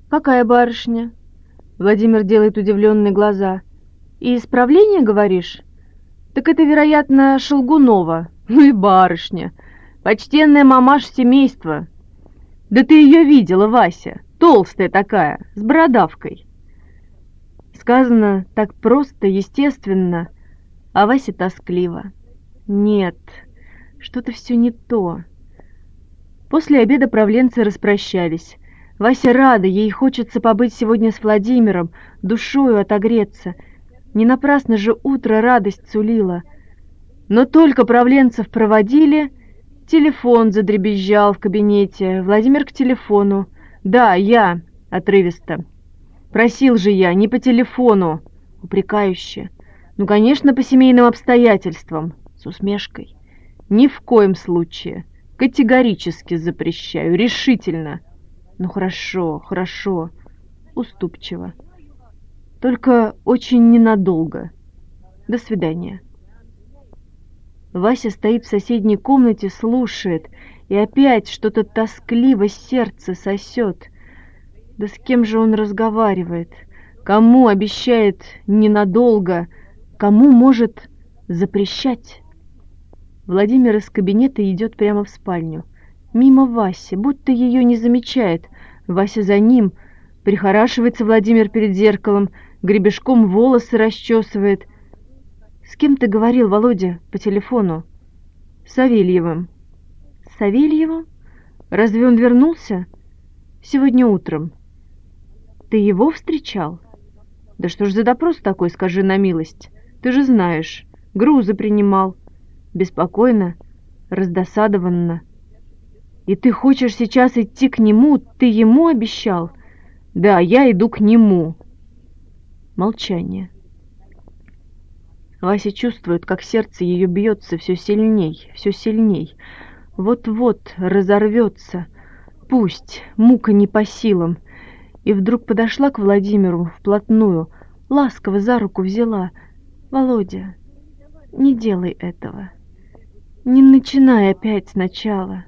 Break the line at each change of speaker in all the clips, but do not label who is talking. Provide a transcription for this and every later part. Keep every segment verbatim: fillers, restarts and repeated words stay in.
Какая барышня? Владимир делает удивленные глаза. И исправление, говоришь? Так это, вероятно, Шелгунова. Ну и барышня. Почтенная мамаша семейства. Да ты ее видела, Вася. Толстая такая, с бородавкой. Сказано так просто, естественно, а Вася тоскливо. Нет, что-то все не то. После обеда правленцы распрощались. Вася рада, ей хочется побыть сегодня с Владимиром, душою отогреться. Не напрасно же утро радость сулило. Но только правленцев проводили, телефон задребезжал в кабинете. Владимир к телефону. «Да, я», — отрывисто. «Просил же я, не по телефону», — упрекающе. «Ну, конечно, по семейным обстоятельствам», — с усмешкой. «Ни в коем случае. Категорически запрещаю, решительно». «Ну, хорошо, хорошо», уступчиво. «Только очень ненадолго. До свидания». Вася стоит в соседней комнате, слушает, и опять что-то тоскливо сердце сосет. Да с кем же он разговаривает? Кому обещает ненадолго? Кому может запрещать? Владимир из кабинета идет прямо в спальню. Мимо Васи, будто ее не замечает. Вася за ним. Прихорашивается Владимир перед зеркалом, гребешком волосы расчесывает. «С кем ты говорил, Володя, по телефону?» «С Савельевым». «С Савельевым? Разве он вернулся?» «Сегодня утром». «Ты его встречал?» «Да что ж за допрос такой, скажи на милость? Ты же знаешь, грузы принимал». Беспокойно, раздосадованно. «И ты хочешь сейчас идти к нему? Ты ему обещал?» «Да, я иду к нему». Молчание. Вася чувствует, как сердце ее бьется все сильней, все сильней. Вот-вот разорвется. Пусть, мука не по силам. И вдруг подошла к Владимиру вплотную, ласково за руку взяла. «Володя, не делай этого. Не начинай опять сначала».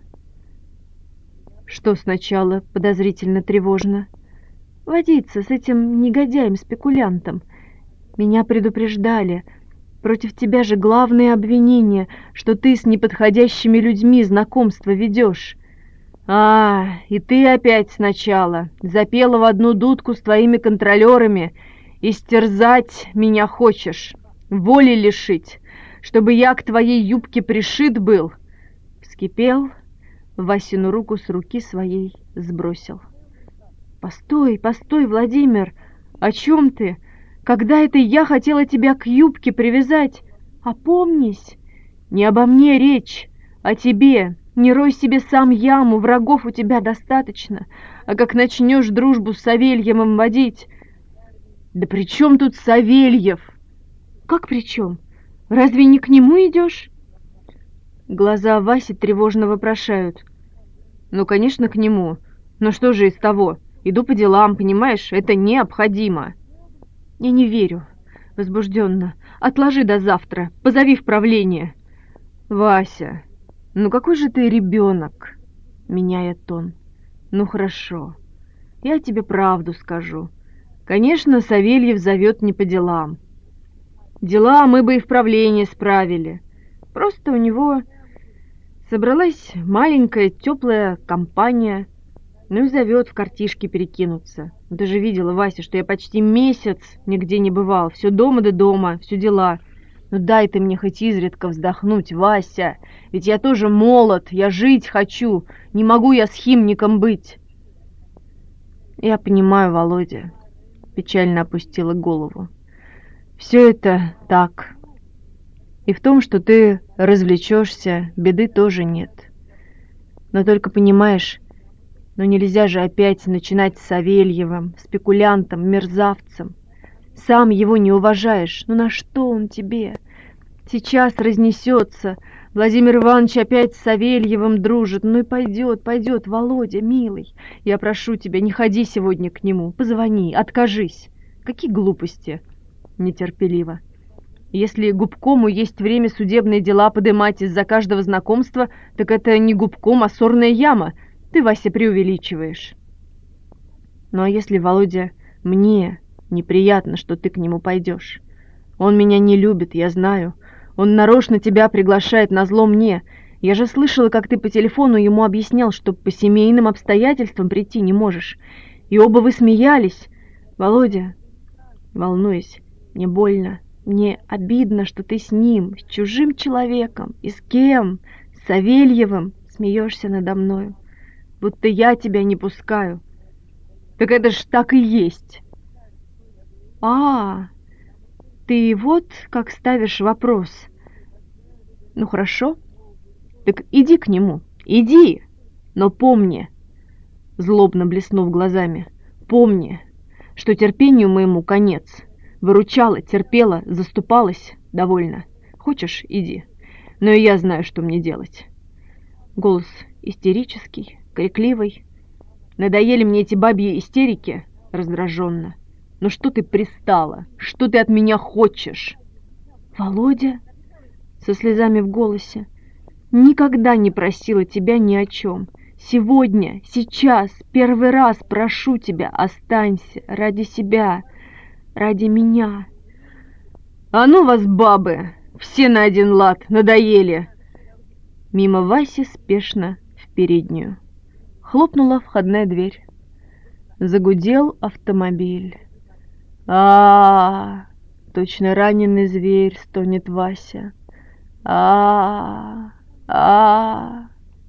«Что сначала?» — подозрительно тревожно. «Водиться с этим негодяем-спекулянтом. Меня предупреждали. Против тебя же главное обвинение, что ты с неподходящими людьми знакомство ведешь». «А, и ты опять сначала. Запела в одну дудку с твоими контролерами. Истерзать меня хочешь, воли лишить, чтобы я к твоей юбке пришит был». Вскипел, Васину руку с руки своей сбросил. «Постой, постой, Владимир, о чем ты? Когда это я хотела тебя к юбке привязать? Опомнись, не обо мне речь, а тебе. Не рой себе сам яму, врагов у тебя достаточно, а как начнешь дружбу с Савельевым водить...» «Да при чем тут Савельев?» «Как при чем? Разве не к нему идешь?» Глаза Васи тревожно вопрошают. «Ну, конечно, к нему. Но что же из того? Иду по делам, понимаешь? Это необходимо». «Я не верю», — возбужденно. «Отложи до завтра. Позови в правление». «Вася, ну какой же ты ребенок?» — меняет тон. «Ну хорошо, я тебе правду скажу. Конечно, Савельев зовет не по делам. Дела мы бы и в правлении справили. Просто у него собралась маленькая теплая компания, ну и зовет в картишки перекинуться. Ты же видела, Вася, что я почти месяц нигде не бывал, все дома да дома, все дела. Ну дай ты мне хоть изредка вздохнуть, Вася, ведь я тоже молод, я жить хочу, не могу я с химником быть». «Я понимаю, Володя», — печально опустила голову. «Все это так. И в том, что ты развлечешься, беды тоже нет. Но только понимаешь, ну нельзя же опять начинать с Савельевым, спекулянтом, мерзавцем. Сам его не уважаешь, ну на что он тебе? Сейчас разнесется, Владимир Иванович опять с Савельевым дружит, ну и пойдет, пойдет, Володя, милый, я прошу тебя, не ходи сегодня к нему, позвони, откажись». «Какие глупости?» Нетерпеливо. «Если губкому есть время судебные дела подымать из-за каждого знакомства, так это не губком, а сорная яма. Ты, Вася, преувеличиваешь». Ну а если, Володя, мне неприятно, что ты к нему пойдешь? Он меня не любит, я знаю. Он нарочно тебя приглашает назло мне. Я же слышала, как ты по телефону ему объяснял, что по семейным обстоятельствам прийти не можешь. И оба вы смеялись. Володя, волнуюсь, мне больно. Мне обидно, что ты с ним, с чужим человеком. И с кем? С Савельевым смеешься надо мною. Будто я тебя не пускаю. Так это ж так и есть. А, ты вот как ставишь вопрос. Ну хорошо. Так иди к нему, иди. Но помни, злобно блеснув глазами, помни, что терпению моему конец. Выручала, терпела, заступалась, довольно. Хочешь, иди. Но и я знаю, что мне делать. Голос истерический, крикливый. Надоели мне эти бабьи истерики, раздраженно. Ну что ты пристала? Что ты от меня хочешь? Володя, со слезами в голосе, никогда не просила тебя ни о чем. Сегодня, сейчас, первый раз прошу тебя, останься ради себя, ради меня. А ну вас, бабы, все на один лад, надоели. Мимо Васи спешно в переднюю. Хлопнула входная дверь. Загудел автомобиль. А, -а, -а точно раненый зверь стонет Вася. А, -а, а, -а.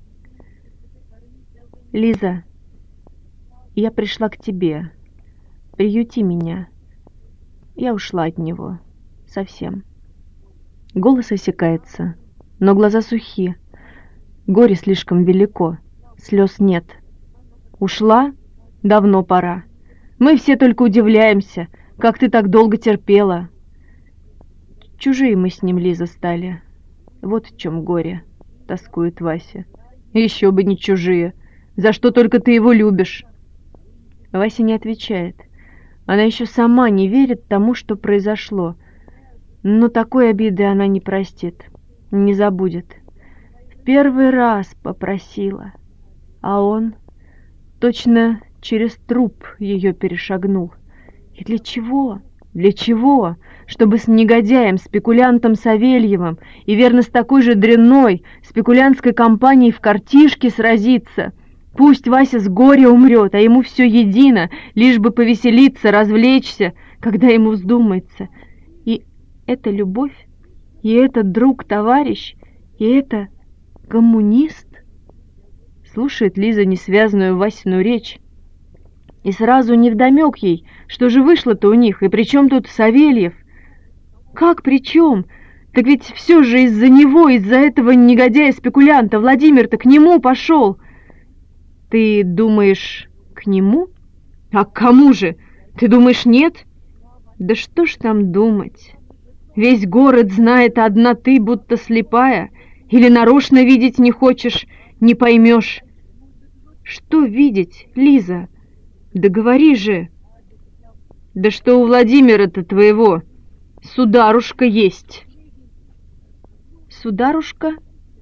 Лиза, я пришла к тебе. Приюти меня. Я ушла от него. Совсем. Голос осекается, но глаза сухи. Горе слишком велико. Слез нет. Ушла? Давно пора. Мы все только удивляемся, как ты так долго терпела. Чужие мы с ним, Лиза, стали. Вот в чем горе, тоскует Вася. Еще бы не чужие. За что только ты его любишь? Вася не отвечает. Она еще сама не верит тому, что произошло. Но такой обиды она не простит, не забудет. В первый раз попросила, а он точно через труп ее перешагнул. И для чего? Для чего? Чтобы с негодяем, спекулянтом Савельевым и верно с такой же дрянной спекулянтской компанией в картишке сразиться. Пусть Вася с горя умрет, а ему все едино, лишь бы повеселиться, развлечься, когда ему вздумается. И это любовь, и это друг-товарищ, и это коммунист. Слушает Лиза несвязанную Васину речь. И сразу невдомек ей, что же вышло-то у них, и при чем тут Савельев? Как при чем? Так ведь все же из-за него, из-за этого негодяя-спекулянта Владимир-то к нему пошел. Ты думаешь, к нему? А к кому же? Ты думаешь, нет? Да что ж там думать? Весь город знает, а одна ты будто слепая. Или нарочно видеть не хочешь, не поймешь. Что видеть, Лиза? Да говори же. Да что у Владимира-то твоего сударушка есть. Сударушка?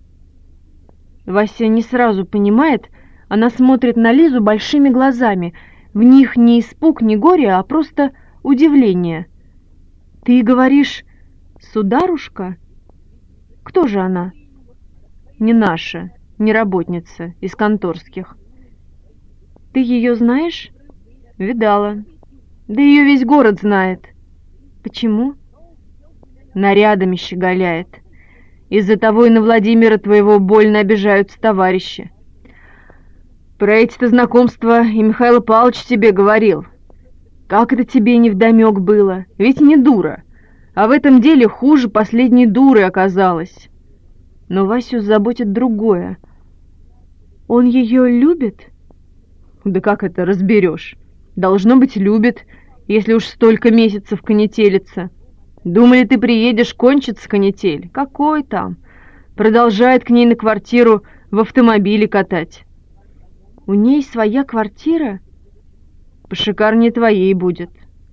Вася не сразу понимает. Она смотрит на Лизу большими глазами. В них не испуг, не горе, а просто удивление. Ты говоришь, сударушка? Кто же она? Не наша, не работница, из конторских. Ты ее знаешь? Видала. Да ее весь город знает. Почему? Нарядами щеголяет. Из-за того и на Владимира твоего больно обижаются товарищи. Про эти-то знакомства и Михаил Павлович тебе говорил. Как это тебе невдомек было? Ведь не дура. А в этом деле хуже последней дуры оказалась. Но Васю заботит другое. Он ее любит? Да как это разберешь? Должно быть, любит, если уж столько месяцев конетелится. Думали, ты приедешь, кончится канитель? Какой там? Продолжает к ней на квартиру в автомобиле катать. У ней своя квартира? Пошикарнее твоей будет.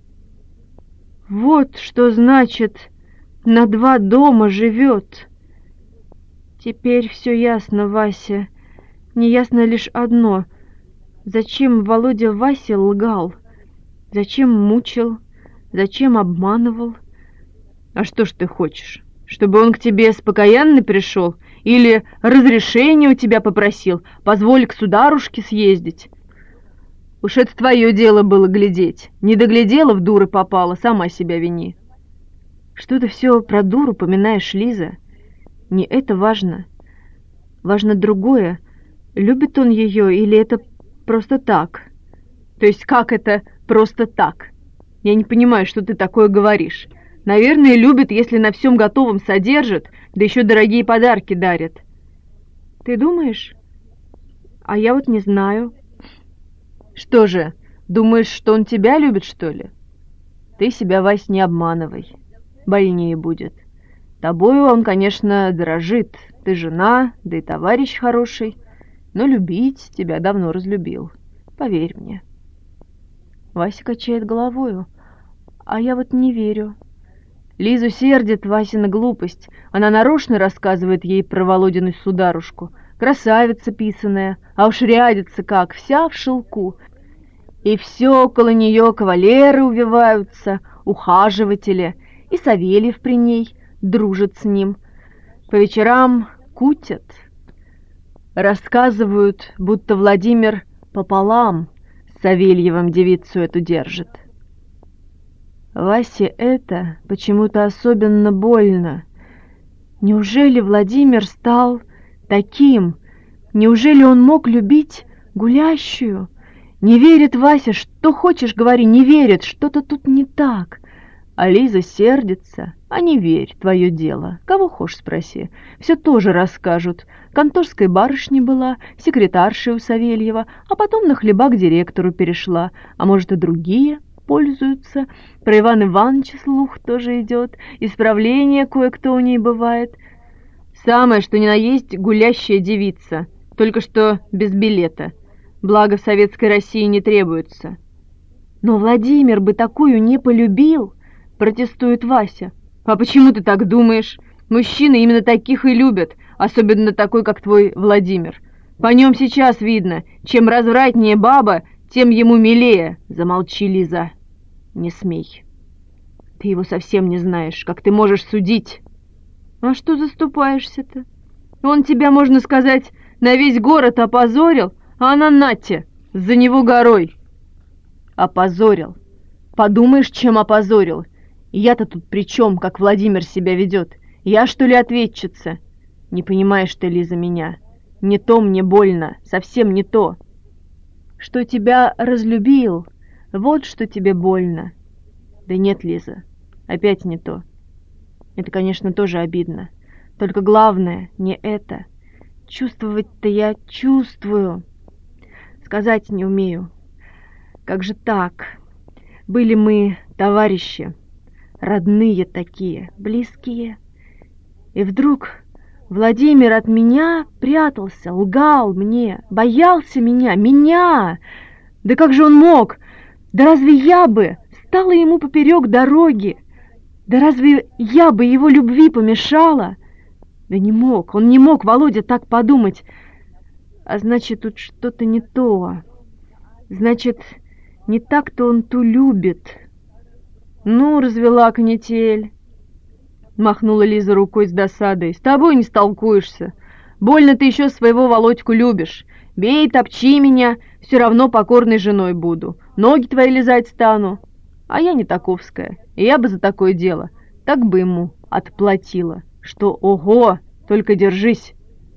Вот что значит, на два дома живет. Теперь все ясно, Вася. Неясно лишь одно. Зачем Володя Васе лгал? Зачем мучил? Зачем обманывал? А что ж ты хочешь? Чтобы он к тебе спокойно пришел? Или разрешение у тебя попросил? Позволь к сударушке съездить? Уж это твое дело было глядеть. Не доглядела, в дуры попала, сама себя вини. Что ты все про дуру поминаешь, Лиза? Не это важно. Важно другое. Любит он ее или это просто так? То есть как это просто так? Я не понимаю, что ты такое говоришь. Наверное, любит, если на всем готовом содержит, да еще дорогие подарки дарит. Ты думаешь? А я вот не знаю. Что же, думаешь, что он тебя любит, что ли? Ты себя, Вась, не обманывай. Больнее будет. Тобою он, конечно, дорожит. Ты жена, да и товарищ хороший. Но любить тебя давно разлюбил. Поверь мне. Вася качает головою. А я вот не верю. Лизу сердит Васина глупость. Она нарочно рассказывает ей про Володину сударушку. Красавица писаная, а уж рядится как, вся в шелку. И все около нее кавалеры увиваются, ухаживатели, и Савельев при ней дружит с ним. По вечерам кутят. Рассказывают, будто Владимир пополам с Савельевым девицу эту держит. Васе это почему-то особенно больно. Неужели Владимир стал таким? Неужели он мог любить гулящую? Не верит Вася, что хочешь говори, не верит, что-то тут не так. А Лиза сердится, а не верь, твое дело. Кого хочешь спроси, все тоже расскажут. Конторской барышней была, секретаршей у Савельева, а потом на хлеба к директору перешла, а может и другие пользуются. Про Ивана Ивановича слух тоже идет, исправление кое-кто у ней бывает. Самое, что ни на есть, гулящая девица, только что без билета. Благо в советской России не требуется. Но Владимир бы такую не полюбил, протестует Вася. А почему ты так думаешь? Мужчины именно таких и любят, особенно такой, как твой Владимир. По нем сейчас видно, чем развратнее баба, тем ему милее. Замолчи, Лиза. Не смей. Ты его совсем не знаешь, как ты можешь судить. А что заступаешься-то? Он тебя, можно сказать, на весь город опозорил, а она нате, за него горой. Опозорил. Подумаешь, чем опозорил. Я-то тут при чем, как Владимир себя ведет? Я, что ли, ответчица? Не понимаешь ты, Лиза, меня. Не то мне больно, совсем не то. Что тебя разлюбил, вот что тебе больно. Да нет, Лиза, опять не то. Это, конечно, тоже обидно. Только главное не это. Чувствовать-то я чувствую. Сказать не умею. Как же так? Были мы товарищи, родные такие, близкие. И вдруг Владимир от меня прятался, лгал мне, боялся меня, меня. Да как же он мог? Да разве я бы стала ему поперек дороги? Да разве я бы его любви помешала? Да не мог, он не мог, Володя, так подумать. А значит, тут что-то не то. Значит, не так-то он ту любит. Ну, развела канитель. Махнула Лиза рукой с досадой. С тобой не столкуешься. Больно ты еще своего Володьку любишь. Бей, топчи меня, все равно покорной женой буду. Ноги твои лизать стану. А я не таковская, и я бы за такое дело так бы ему отплатила, что ого, только держись.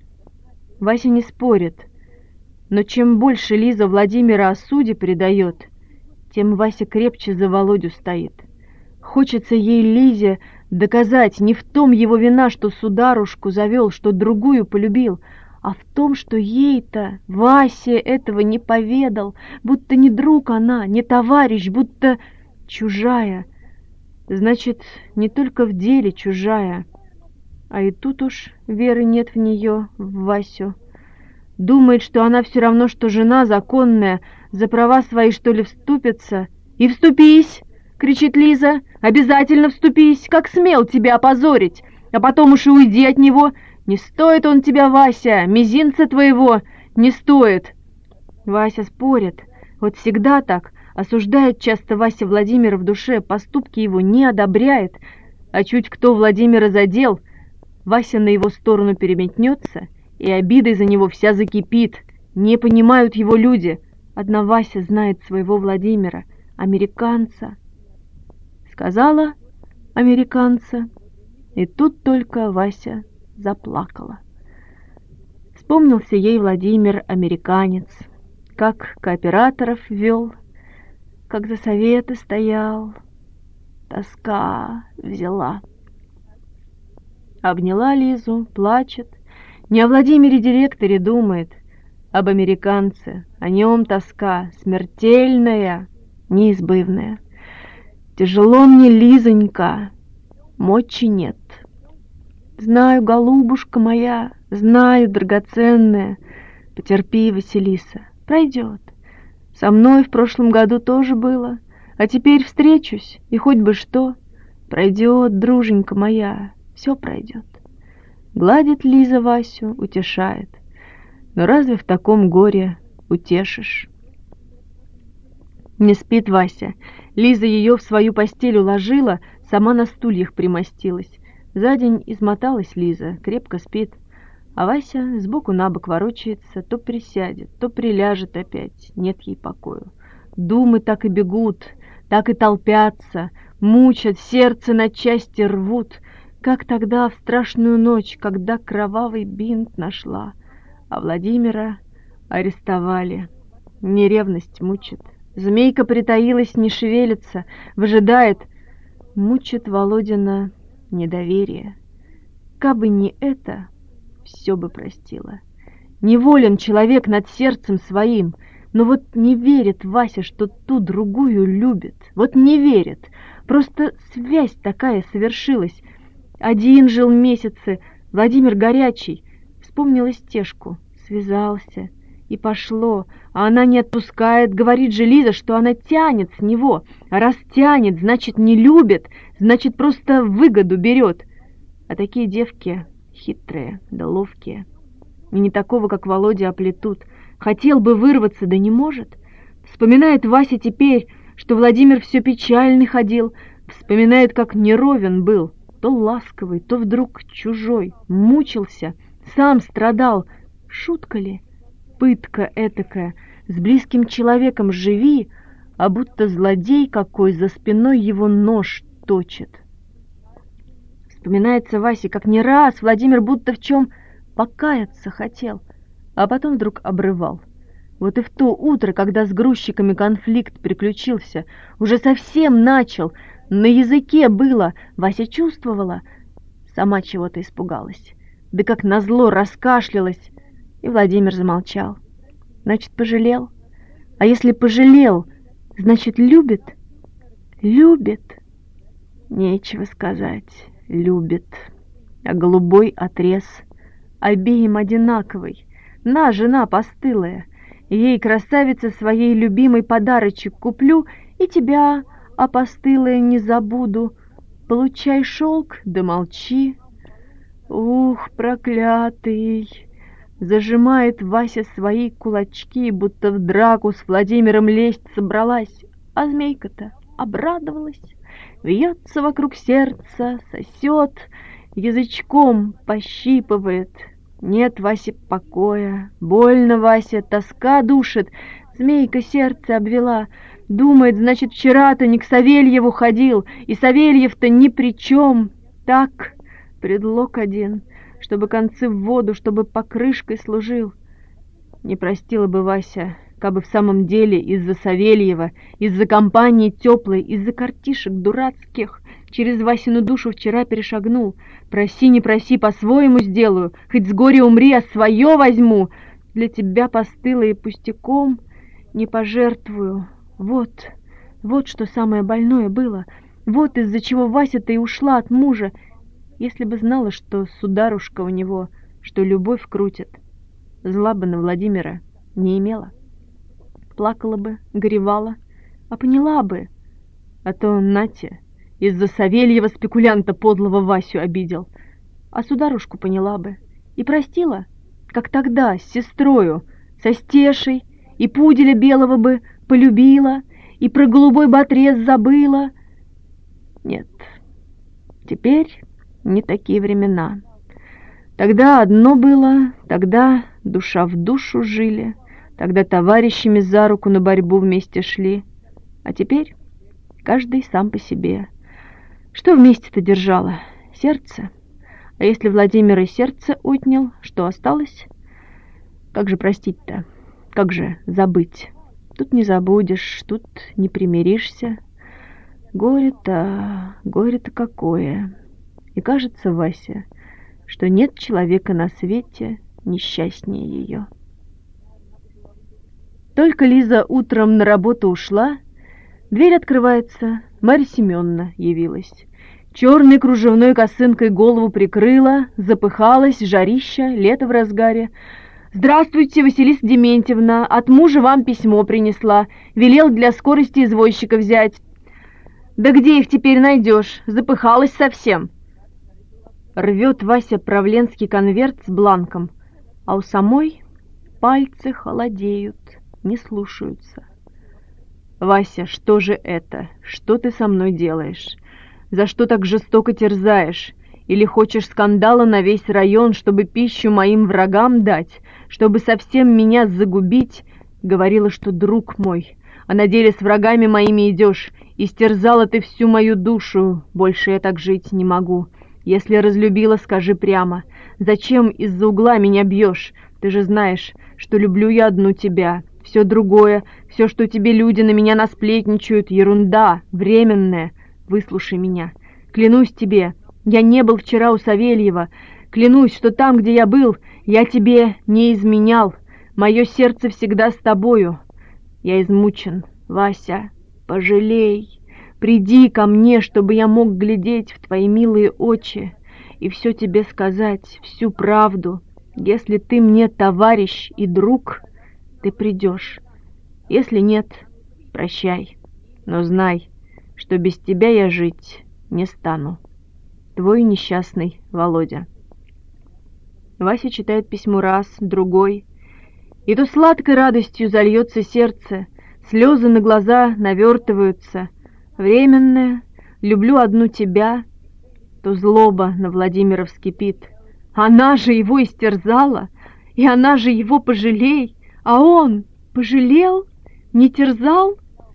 Вася не спорит, но чем больше Лиза Владимира о суде предает, тем Вася крепче за Володю стоит. Хочется ей, Лизе, доказать не в том его вина, что сударушку завел, что другую полюбил, а в том, что ей-то Вася этого не поведал, будто не друг она, не товарищ, будто чужая. Значит, не только в деле чужая, а и тут уж веры нет в нее, в Васю. Думает, что она все равно, что жена законная, за права свои, что ли, вступится. И вступись, кричит Лиза, обязательно вступись, как смел тебя опозорить, а потом уж и уйди от него. Не стоит он тебя, Вася, мизинца твоего не стоит. Вася спорит. Вот всегда так. Осуждает часто Вася Владимира в душе, поступки его не одобряет. А чуть кто Владимира задел, Вася на его сторону переметнется, и обидой за него вся закипит. Не понимают его люди. Одна Вася знает своего Владимира, американца. Сказала американца, и тут только Вася заплакала. Вспомнился ей Владимир, американец, как кооператоров вел, как за советы стоял. Тоска взяла. Обняла Лизу, плачет. Не о Владимире-директоре думает, об американце. О нем тоска смертельная, неизбывная. Тяжело мне, Лизонька, мочи нет. Знаю, голубушка моя, знаю, драгоценная. Потерпи, Василиса, пройдет. Со мной в прошлом году тоже было, а теперь встречусь, и хоть бы что. Пройдет, друженька моя, все пройдет. Гладит Лиза Васю, утешает. Но разве в таком горе утешишь? Не спит Вася. Лиза ее в свою постель уложила, сама на стульях примостилась. За день измоталась Лиза, крепко спит. А Вася сбоку на бок ворочается, то присядет, то приляжет опять. Нет ей покою. Думы так и бегут, так и толпятся, мучат, сердце на части рвут. Как тогда в страшную ночь, когда кровавый бинт нашла, а Владимира арестовали. Не ревность мучит. Змейка притаилась, не шевелится, выжидает. Мучит Володина недоверие. Кабы не это, все бы простила. Неволен человек над сердцем своим, но вот не верит Вася, что ту другую любит. Вот не верит. Просто связь такая совершилась. Один жил месяцы, Владимир горячий. Вспомнила Стежку, связался. И пошло, а она не отпускает, говорит же Лиза, что она тянет с него. А раз тянет, значит не любит, значит просто выгоду берет. А такие девки хитрые да ловкие. И не такого, как Володя, оплетут. Хотел бы вырваться, да не может. Вспоминает Вася теперь, что Владимир все печальный ходил. Вспоминает, как неровен был, то ласковый, то вдруг чужой. Мучился, сам страдал. Шутка ли? Пытка этакая, с близким человеком живи, а будто злодей какой за спиной его нож точит. Вспоминается Васе, как не раз Владимир будто в чем покаяться хотел, а потом вдруг обрывал. Вот и в то утро, когда с грузчиками конфликт приключился, уже совсем начал, на языке было, Вася чувствовала, сама чего-то испугалась, да как назло раскашлялась. И Владимир замолчал. Значит, пожалел? А если пожалел, значит, любит? Любит? Нечего сказать. Любит. А голубой отрез обеим одинаковый. На, жена постылая. Ей, красавица, своей любимой подарочек куплю, и тебя, а постылая, не забуду. Получай шелк, да молчи. Ух, проклятый! Зажимает Вася свои кулачки, будто в драку с Владимиром лезть собралась. А змейка-то обрадовалась, вьется вокруг сердца, сосет, язычком пощипывает. Нет Васе покоя, больно Васе, тоска душит. Змейка сердце обвела, думает, значит, вчера-то не к Савельеву ходил, и Савельев-то ни при чем. Так, предлог один, чтобы концы в воду, чтобы покрышкой служил. Не простила бы Вася, кабы в самом деле из-за Савельева, из-за компании теплой, из-за картишек дурацких через Васину душу вчера перешагнул. Проси, не проси, по-своему сделаю, хоть с горя умри, а свое возьму. Для тебя постыло и пустяком не пожертвую. Вот, вот что самое больное было, вот из-за чего Вася-то и ушла от мужа. Если бы знала, что сударушка у него, что любовь крутит, зла бы на Владимира не имела. Плакала бы, горевала, а поняла бы. А то, нате, из-за Савельева спекулянта подлого Васю обидел. А сударушку поняла бы и простила, как тогда с сестрою, со Стешей, и пуделя белого бы полюбила, и про голубой бы отрез забыла. Нет, теперь не такие времена. Тогда одно было, тогда душа в душу жили, тогда товарищами за руку на борьбу вместе шли, а теперь каждый сам по себе. Что вместе-то держало? Сердце? А если Владимир и сердце отнял, что осталось? Как же простить-то? Как же забыть? Тут не забудешь, тут не примиришься. Горе-то, горе-то какое! И кажется, Вася, что нет человека на свете несчастнее ее. Только Лиза утром на работу ушла, дверь открывается, Марья Семеновна явилась. Черной кружевной косынкой голову прикрыла, запыхалась, жарища, лето в разгаре. «Здравствуйте, Василиса Дементьевна, от мужа вам письмо принесла, велел для скорости извозчика взять». «Да где их теперь найдешь? Запыхалась совсем». Рвет Вася правленский конверт с бланком, а у самой пальцы холодеют, не слушаются. «Вася, что же это? Что ты со мной делаешь? За что так жестоко терзаешь? Или хочешь скандала на весь район, чтобы пищу моим врагам дать, чтобы совсем меня загубить?» Говорила, что друг мой, а на деле с врагами моими идешь, истерзала ты всю мою душу, больше я так жить не могу. Если разлюбила, скажи прямо, зачем из-за угла меня бьешь? Ты же знаешь, что люблю я одну тебя. Все другое, все, что тебе люди на меня насплетничают, ерунда, временная. Выслушай меня. Клянусь тебе, я не был вчера у Савельева. Клянусь, что там, где я был, я тебе не изменял. Мое сердце всегда с тобою. Я измучен, Вася, пожалей. Приди ко мне, чтобы я мог глядеть в твои милые очи и все тебе сказать, всю правду. Если ты мне товарищ и друг, ты придешь. Если нет, прощай. Но знай, что без тебя я жить не стану. Твой несчастный Володя». Вася читает письмо раз, другой, и то сладкой радостью зальется сердце, слезы на глаза навертываются. Временное, люблю одну тебя, то злоба на Владимира вскипит. Она же его истерзала, и она же его пожалей, а он пожалел, не терзал.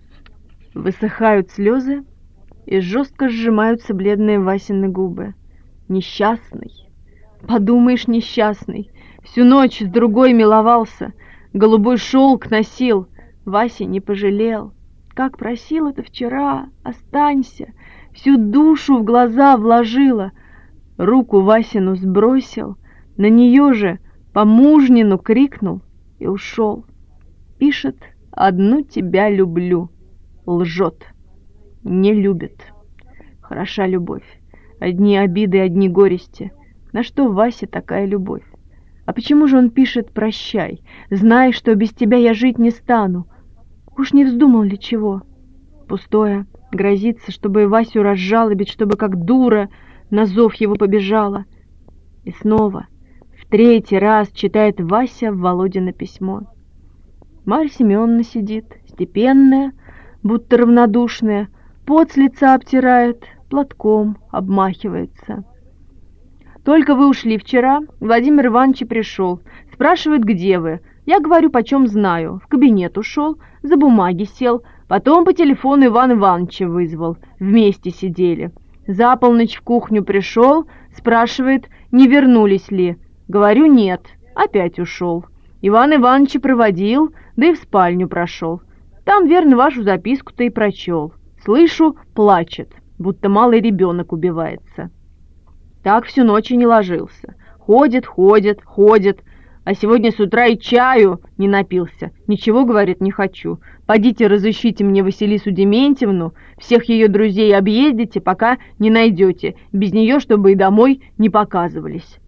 Высыхают слезы, и жестко сжимаются бледные Васины губы. Несчастный, подумаешь, несчастный, всю ночь с другой миловался, голубой шелк носил, Вася не пожалел. Как просил это вчера, останься, всю душу в глаза вложила. Руку Васину сбросил, на нее же по-мужнину крикнул и ушел. Пишет: «Одну тебя люблю». Лжет, не любит. Хороша любовь, одни обиды, одни горести. На что Васе такая любовь? А почему же он пишет «прощай», зная, что без тебя я жить не стану? Уж не вздумал ли чего? Пустое, грозится, чтобы Васю разжалобить, чтобы как дура на зов его побежала. И снова, в третий раз читает Вася Володино письмо. Марья Семеновна сидит, степенная, будто равнодушная, пот с лица обтирает, платком обмахивается. «Только вы ушли вчера, Владимир Иванович пришел, спрашивает, где вы. Я говорю, почем знаю. В кабинет ушел, за бумаги сел, потом по телефону Иван Ивановича вызвал. Вместе сидели. За полночь в кухню пришел, спрашивает, не вернулись ли. Говорю, нет, опять ушел. Иван Иванович проводил, да и в спальню прошел. Там, верно, вашу записку-то и прочел. Слышу, плачет, будто малый ребенок убивается. Так всю ночь и не ложился. Ходит, ходит, ходит. А сегодня с утра и чаю не напился. Ничего, говорит, не хочу. Подите разыщите мне Василису Дементьевну, всех ее друзей объездите, пока не найдете. Без нее, чтобы и домой не показывались.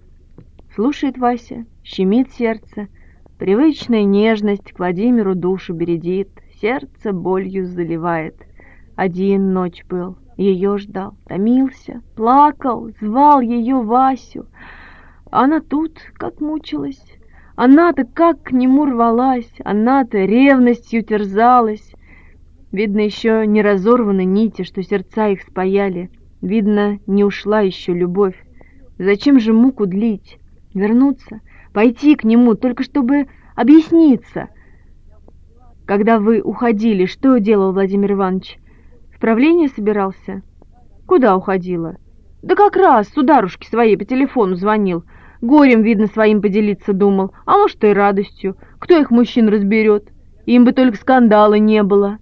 Слушает Вася, щемит сердце. Привычная нежность к Владимиру душу бередит, сердце болью заливает. Один ночь был, ее ждал, томился, плакал, звал ее Васю. Она тут, как мучилась. Она-то как к нему рвалась, она-то ревностью терзалась. Видно, еще не разорваны нити, что сердца их спаяли. Видно, не ушла еще любовь. Зачем же муку длить? Вернуться, пойти к нему, только чтобы объясниться. Когда вы уходили, что делал Владимир Иванович? В правление собирался? Куда уходила? Да как раз сударушке своей по телефону звонил. Горем, видно, своим поделиться думал, а может и радостью. Кто их мужчин разберет? Им бы только скандала не было.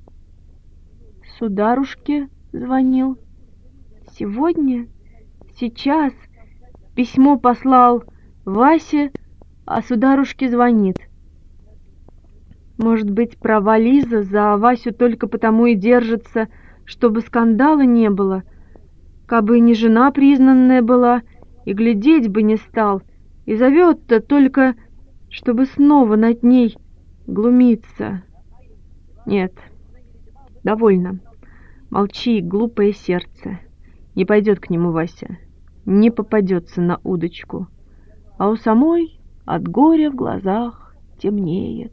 Сударушке звонил. Сегодня? Сейчас? Письмо послал Васе, а сударушке звонит. Может быть, права Лиза, за Васю только потому и держится, чтобы скандала не было. Кабы не жена признанная была, и глядеть бы не стал, и зовет-то только, чтобы снова над ней глумиться. Нет, довольно. Молчи, глупое сердце. Не пойдет к нему Вася, не попадется на удочку. А у самой от горя в глазах темнеет.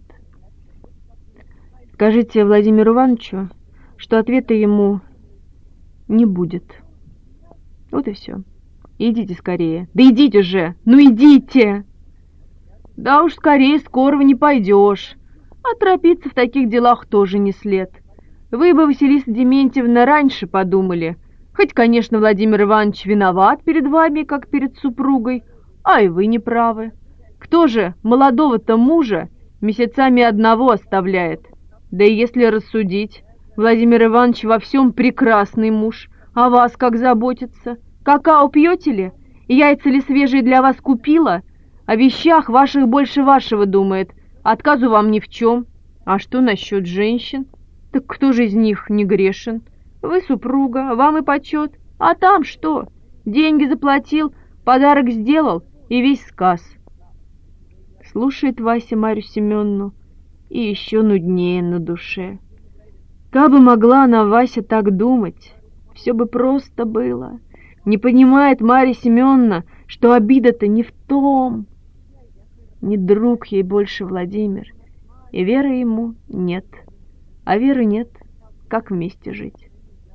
Скажите Владимиру Ивановичу, что ответа ему не будет. Вот и все. Идите скорее. Да идите же! Ну идите! Да уж скорее скорого не пойдешь. А торопиться в таких делах тоже не след. Вы бы, Василиса Дементьевна, раньше подумали. Хоть, конечно, Владимир Иванович виноват перед вами, как перед супругой, а и вы не правы. Кто же молодого-то мужа месяцами одного оставляет? Да и если рассудить, Владимир Иванович во всем прекрасный муж, а вас как заботится? Какао пьете ли? Яйца ли свежие для вас купила? О вещах ваших больше вашего думает, отказу вам ни в чем. А что насчет женщин? Так кто же из них не грешен? Вы супруга, вам и почет. А там что? Деньги заплатил, подарок сделал, и весь сказ. Слушает Вася Марью Семеновну, и еще нуднее на душе. Кабы могла она, Вася, так думать, все бы просто было. Не понимает Марья Семеновна, что обида-то не в том. Не друг ей больше Владимир, и веры ему нет. А веры нет, как вместе жить?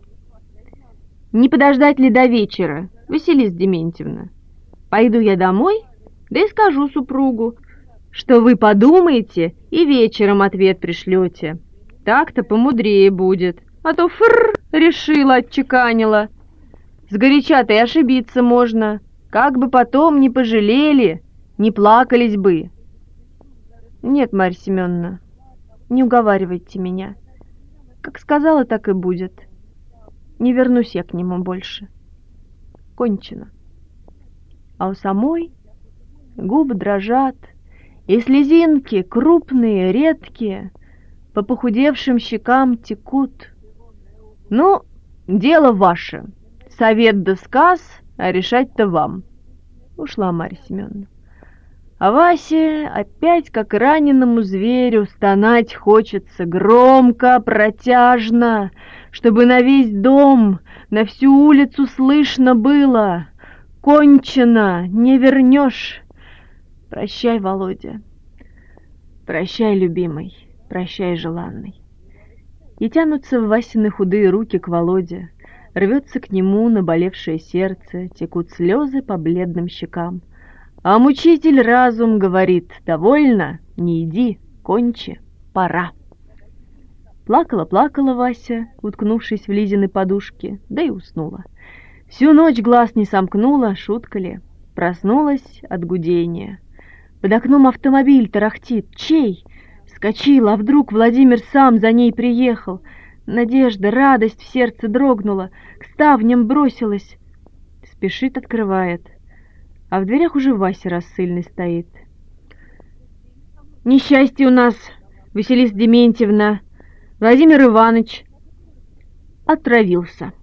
Не подождать ли до вечера, Василиса Дементьевна? Пойду я домой, да и скажу супругу, что вы подумаете и вечером ответ пришлете. Так-то помудрее будет, а то фррр, решила, отчеканила. Сгоряча-то и ошибиться можно, как бы потом не пожалели, не плакались бы. Нет, Марья Семеновна, не уговаривайте меня. Как сказала, так и будет. Не вернусь я к нему больше. Кончено. А у самой губы дрожат, и слезинки, крупные, редкие, по похудевшим щекам текут. Ну, дело ваше. Совет да сказ, а решать-то вам. Ушла Марья Семеновна. А Васе опять, как раненому зверю, стонать хочется громко, протяжно, чтобы на весь дом, на всю улицу слышно было. Кончено, не вернешь. Прощай, Володя. Прощай, любимый, прощай, желанный. И тянутся в Васины худые руки к Володе. Рвется к нему наболевшее сердце, текут слезы по бледным щекам. А мучитель разум говорит: довольно, не иди, кончи, пора. Плакала-плакала Вася, уткнувшись в Лизины подушки, да и уснула. Всю ночь глаз не сомкнула, шутка ли. Проснулась от гудения. Под окном автомобиль тарахтит. Чей? Скочила, а вдруг Владимир сам за ней приехал. Надежда, радость в сердце дрогнула, к ставням бросилась. Спешит, открывает. А в дверях уже Вася рассыльный стоит. «Несчастье у нас, Василиса Дементьевна. Владимир Иванович отравился».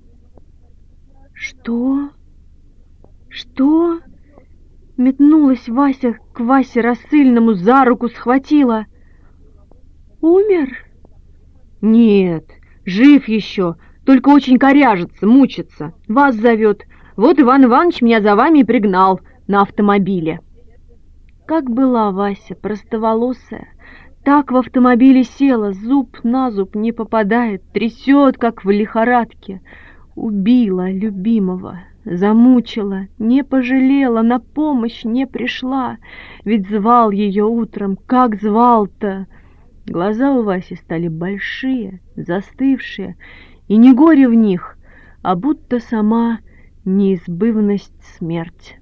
«Что? Что?» Метнулась Вася к Васе рассыльному, за руку схватила. «Умер?» «Нет, жив еще, только очень коряжится, мучится. Вас зовет. Вот Иван Иванович меня за вами и пригнал на автомобиле». Как была Вася, простоволосая, так в автомобиле села, зуб на зуб не попадает, трясет, как в лихорадке. Убила любимого, замучила, не пожалела, на помощь не пришла. Ведь звал ее утром, как звал-то. Глаза у Васи стали большие, застывшие, и не горе в них, а будто сама неизбывность смерть.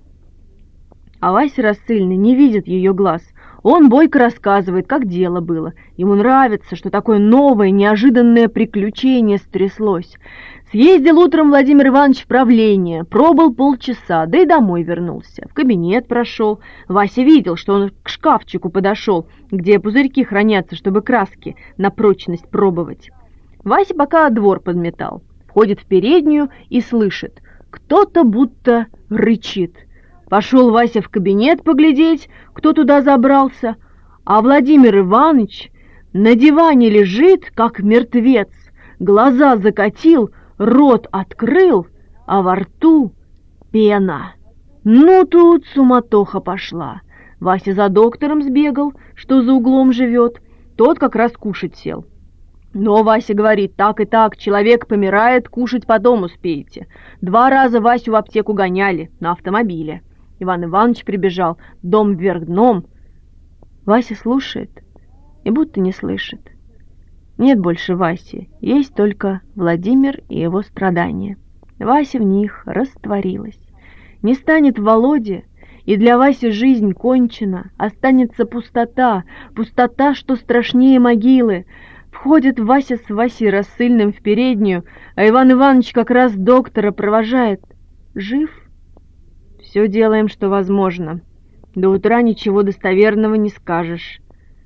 А Вася рассыльный не видит ее глаз. Он бойко рассказывает, как дело было. Ему нравится, что такое новое, неожиданное приключение стряслось. Съездил утром Владимир Иванович в правление, пробыл полчаса, да и домой вернулся. В кабинет прошел. Вася видел, что он к шкафчику подошел, где пузырьки хранятся, чтобы краски на прочность пробовать. Вася пока двор подметал. Входит в переднюю и слышит, кто-то будто рычит. Пошел Вася в кабинет поглядеть, кто туда забрался, а Владимир Иванович на диване лежит, как мертвец, глаза закатил, рот открыл, а во рту пена. Ну, тут суматоха пошла. Вася за доктором сбегал, что за углом живет, тот как раз кушать сел. Но Вася говорит, так и так, человек помирает, кушать потом успеете. Два раза Васю в аптеку гоняли на автомобиле. Иван Иванович прибежал, дом вверх дном. Вася слушает и будто не слышит. Нет больше Васи, есть только Владимир и его страдания. Вася в них растворилась. Не станет Володи, и для Васи жизнь кончена. Останется пустота, пустота, что страшнее могилы. Входит Вася с Васей рассыльным в переднюю, а Иван Иванович как раз доктора провожает. Жив? Все делаем, что возможно. До утра ничего достоверного не скажешь.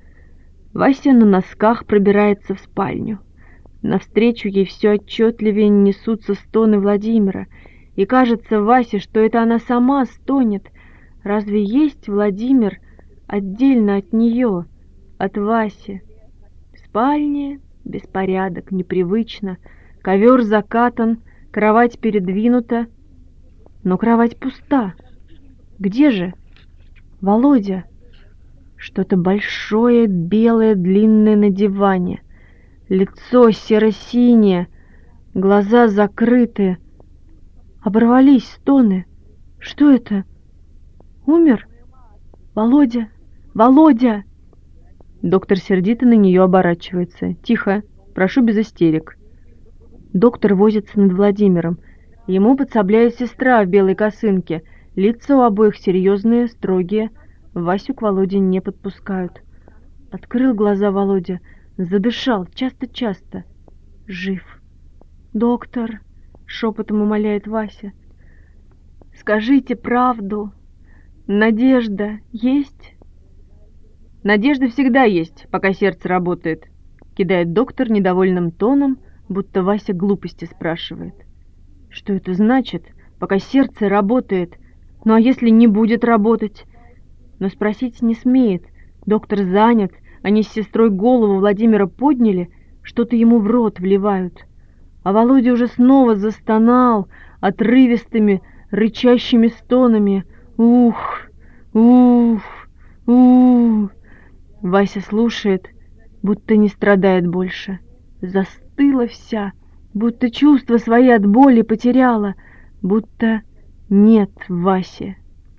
Вася на носках пробирается в спальню. Навстречу ей все отчетливее несутся стоны Владимира. И кажется Васе, что это она сама стонет. Разве есть Владимир отдельно от нее, от Васи? В спальне беспорядок, непривычно. Ковер закатан, кровать передвинута. Но кровать пуста. Где же Володя? Что-то большое, белое, длинное на диване. Лицо серо-синее, глаза закрыты. Оборвались стоны. Что это? Умер? Володя! Володя! Доктор сердито на нее оборачивается. Тихо, прошу без истерик. Доктор возится над Владимиром. Ему подсобляет сестра в белой косынке. Лица у обоих серьезные, строгие. Васю к Володе не подпускают. Открыл глаза Володя, задышал часто-часто. Жив. «Доктор», — шепотом умоляет Вася, — «скажите правду. Надежда есть?» «Надежда всегда есть, пока сердце работает», — кидает доктор недовольным тоном, будто Вася глупости спрашивает. Что это значит, пока сердце работает? Ну а если не будет работать? Но спросить не смеет. Доктор занят, они с сестрой голову Владимира подняли, что-то ему в рот вливают. А Володя уже снова застонал отрывистыми, рычащими стонами. Ух, ух, ух. Вася слушает, будто не страдает больше. Застыла вся, будто чувства свои от боли потеряла, будто нет Васи.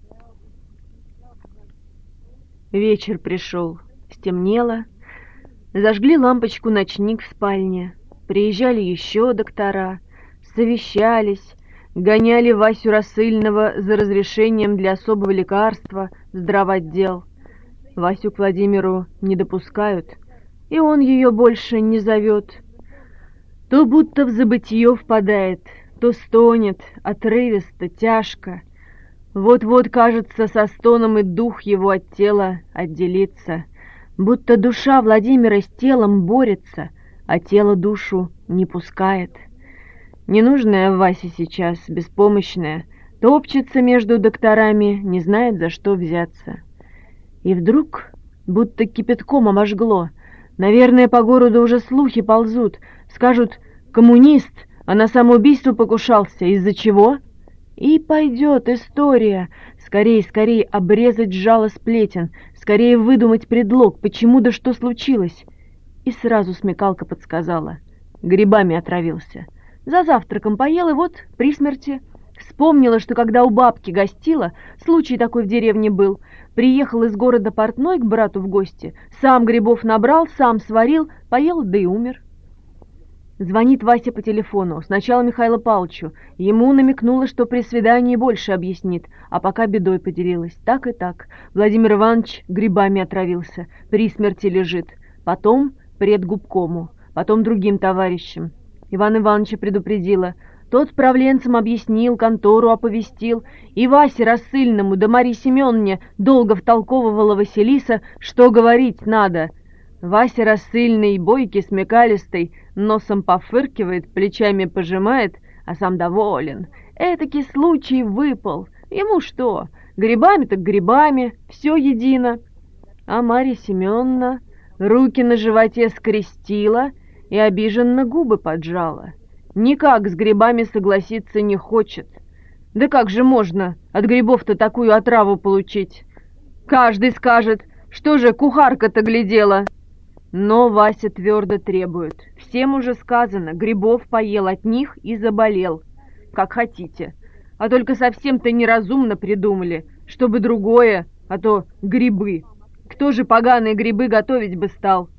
Вечер пришел, стемнело, зажгли лампочку-ночник в спальне, приезжали еще доктора, совещались, гоняли Васю рассыльного за разрешением для особого лекарства в здравотдел. Васю к Владимиру не допускают, и он ее больше не зовет. То будто в забытье впадает, то стонет, отрывисто, тяжко. Вот-вот, кажется, со стоном и дух его от тела отделится, будто душа Владимира с телом борется, а тело душу не пускает. Ненужная Вася сейчас, беспомощная, топчется между докторами, не знает, за что взяться. И вдруг будто кипятком обожгло. Наверное, по городу уже слухи ползут. Скажут, коммунист, а на самоубийство покушался. Из-за чего? И пойдет история. Скорей, скорей обрезать жало сплетен, скорее выдумать предлог, почему да что случилось. И сразу смекалка подсказала. Грибами отравился. За завтраком поел, и вот при смерти. Вспомнила, что когда у бабки гостила, случай такой в деревне был. Приехал из города портной к брату в гости, сам грибов набрал, сам сварил, поел, да и умер. Звонит Вася по телефону, сначала Михаилу Павловичу. Ему намекнула, что при свидании больше объяснит, а пока бедой поделилась. Так и так. Владимир Иванович грибами отравился, при смерти лежит. Потом предгубкому, потом другим товарищам. Иван Ивановича предупредила. Тот правленцам объяснил, контору оповестил, и Васе Рассыльному да Марье Семеновне долго втолковывала Василиса, что говорить надо. Вася Рассыльный, бойкий, смекалистый, носом пофыркивает, плечами пожимает, а сам доволен. Этакий случай выпал. Ему что? Грибами так грибами, все едино. А Марья Семеновна руки на животе скрестила и обиженно губы поджала. Никак с грибами согласиться не хочет. Да как же можно от грибов-то такую отраву получить? Каждый скажет, что же кухарка-то глядела. Но Вася твердо требует. Всем уже сказано, грибов поел от них и заболел. Как хотите. А только совсем-то неразумно придумали, чтобы другое, а то грибы. Кто же поганые грибы готовить бы стал?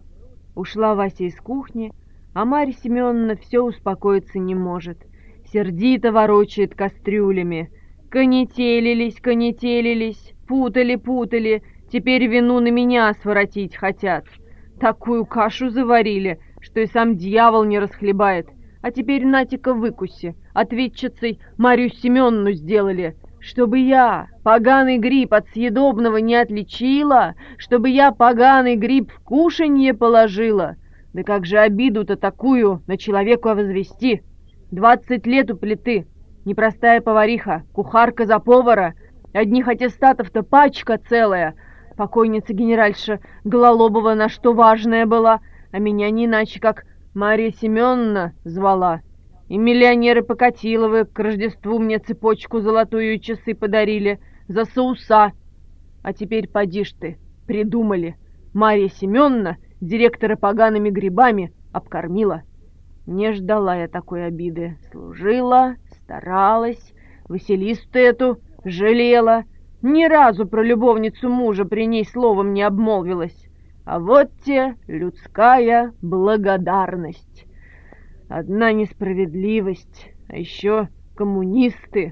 Ушла Вася из кухни, а Марья Семеновна все успокоиться не может. Сердито ворочает кастрюлями. Конетелились, конетелились, путали-путали, теперь вину на меня своротить хотят. Такую кашу заварили, что и сам дьявол не расхлебает. А теперь на-ка выкуси, ответчицей Марью Семеновну сделали. Чтобы я поганый гриб от съедобного не отличила, чтобы я поганый гриб в кушанье положила. Да как же обиду-то такую на человека возвести? Двадцать лет у плиты, непростая повариха, кухарка за повара, одних аттестатов-то пачка целая. Покойница генеральша Гололобова на что важная была, а меня не иначе, как Марья Семеновна звала. И миллионеры Покатиловы к Рождеству мне цепочку золотую и часы подарили за соуса. А теперь поди ж ты, придумали. Марья Семеновна директора погаными грибами обкормила. Не ждала я такой обиды. Служила, старалась, Василису-то эту жалела. Ни разу про любовницу мужа при ней словом не обмолвилась. А вот те людская благодарность. Одна несправедливость, а еще коммунисты.